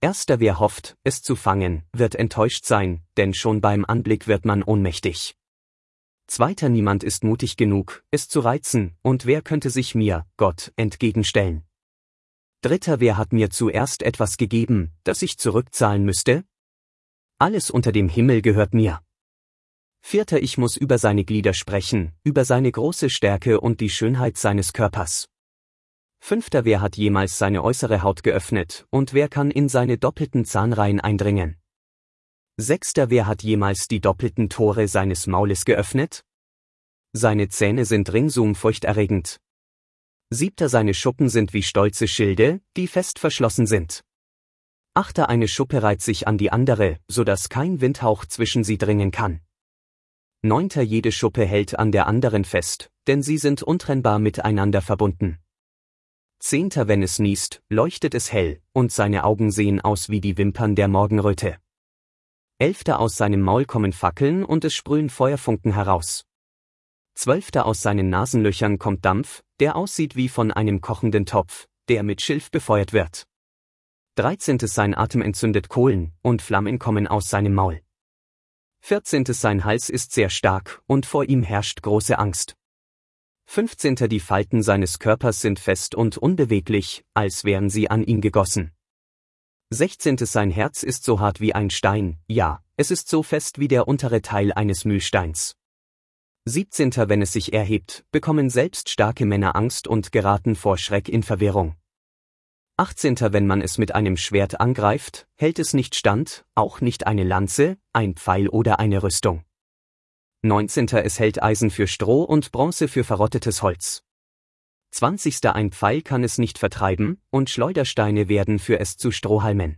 Erster, wer hofft, es zu fangen, wird enttäuscht sein, denn schon beim Anblick wird man ohnmächtig. Zweiter, niemand ist mutig genug, es zu reizen, und wer könnte sich mir, Gott, entgegenstellen? Dritter, wer hat mir zuerst etwas gegeben, das ich zurückzahlen müsste? Alles unter dem Himmel gehört mir. Vierter, ich muss über seine Glieder sprechen, über seine große Stärke und die Schönheit seines Körpers. Fünfter, wer hat jemals seine äußere Haut geöffnet, und wer kann in seine doppelten Zahnreihen eindringen? Sechster, wer hat jemals die doppelten Tore seines Maules geöffnet? Seine Zähne sind ringsum furchterregend. Siebter, seine Schuppen sind wie stolze Schilde, die fest verschlossen sind. Achter, eine Schuppe reiht sich an die andere, so dass kein Windhauch zwischen sie dringen kann. Neunter, jede Schuppe hält an der anderen fest, denn sie sind untrennbar miteinander verbunden. Zehnter, wenn es niest, leuchtet es hell, und seine Augen sehen aus wie die Wimpern der Morgenröte. Elfter, aus seinem Maul kommen Fackeln und es sprühen Feuerfunken heraus. Zwölfter, aus seinen Nasenlöchern kommt Dampf, der aussieht wie von einem kochenden Topf, der mit Schilf befeuert wird. 13. sein Atem entzündet Kohlen, und Flammen kommen aus seinem Maul. 14. sein Hals ist sehr stark, und vor ihm herrscht große Angst. 15. die Falten seines Körpers sind fest und unbeweglich, als wären sie an ihn gegossen. 16. sein Herz ist so hart wie ein Stein, ja, es ist so fest wie der untere Teil eines Mühlsteins. 17. wenn es sich erhebt, bekommen selbst starke Männer Angst und geraten vor Schreck in Verwirrung. 18. wenn man es mit einem Schwert angreift, hält es nicht stand, auch nicht eine Lanze, ein Pfeil oder eine Rüstung. 19. es hält Eisen für Stroh und Bronze für verrottetes Holz. 20. ein Pfeil kann es nicht vertreiben, und Schleudersteine werden für es zu Strohhalmen.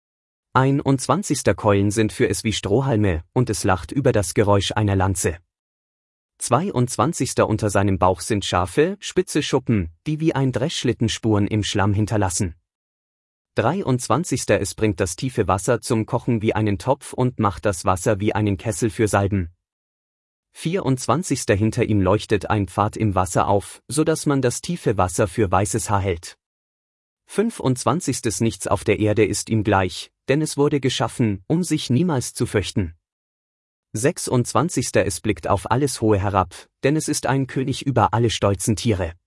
21. Keulen sind für es wie Strohhalme, und es lacht über das Geräusch einer Lanze. 22. unter seinem Bauch sind scharfe, spitze Schuppen, die wie ein Dreschschlitten Spuren im Schlamm hinterlassen. 23. es bringt das tiefe Wasser zum Kochen wie einen Topf und macht das Wasser wie einen Kessel für Salben. 24. hinter ihm leuchtet ein Pfad im Wasser auf, so dass man das tiefe Wasser für weißes Haar hält. 25. nichts auf der Erde ist ihm gleich, denn es wurde geschaffen, um sich niemals zu fürchten. 26. es blickt auf alles Hohe herab, denn es ist ein König über alle stolzen Tiere.